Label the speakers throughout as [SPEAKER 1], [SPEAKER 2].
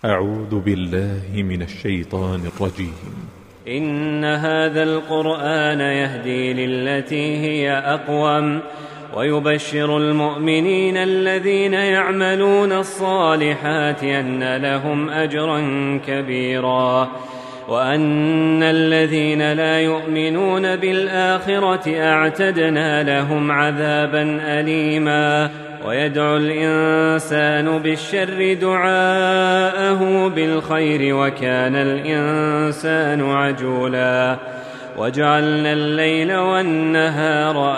[SPEAKER 1] أعوذ بالله من الشيطان الرجيم.
[SPEAKER 2] إن هذا القرآن يهدي للتي هي أقوم ويبشر المؤمنين الذين يعملون الصالحات أن لهم أجرا كبيرا وأن الذين لا يؤمنون بالآخرة أعتدنا لهم عذابا أليما. ويدعو الإنسان بالشر دعاءه بالخير وكان الإنسان عجولا. وجعلنا الليل والنهار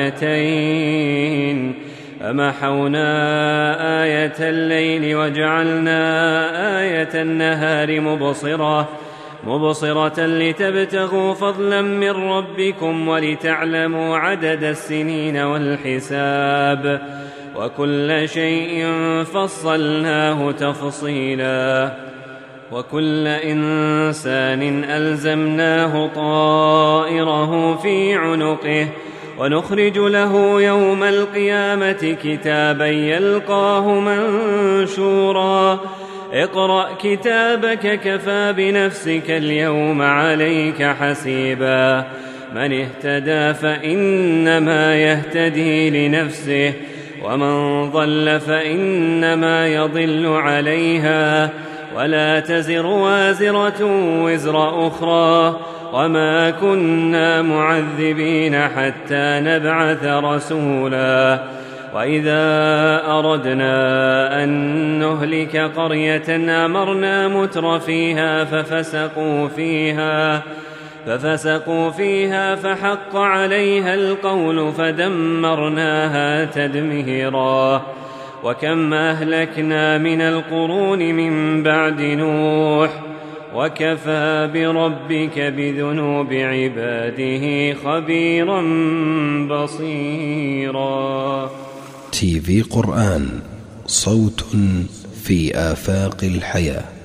[SPEAKER 2] آيتين فمحونا آية الليل وجعلنا آية النهار مبصرة لتبتغوا فضلا من ربكم ولتعلموا عدد السنين والحساب وكل شيء فصلناه تفصيلا. وكل إنسان ألزمناه طائره في عنقه ونخرج له يوم القيامة كتابا يلقاه منشورا. اقرأ كتابك كفى بنفسك اليوم عليك حسيبا. من اهتدى فإنما يهتدي لنفسه ومن ضل فإنما يضل عليها ولا تزر وازرة وزر أخرى وما كنا معذبين حتى نبعث رسولا. وإذا أردنا أن نهلك قرية أمرنا متر فيها ففسقوا فيها فحق عليها القول فدمرناها تدميرا. وكم أهلكنا من القرون من بعد نوح وكفى بربك بذنوب عباده خبيرا بصيرا.
[SPEAKER 3] TV قرآن، صوت في آفاق الحياة.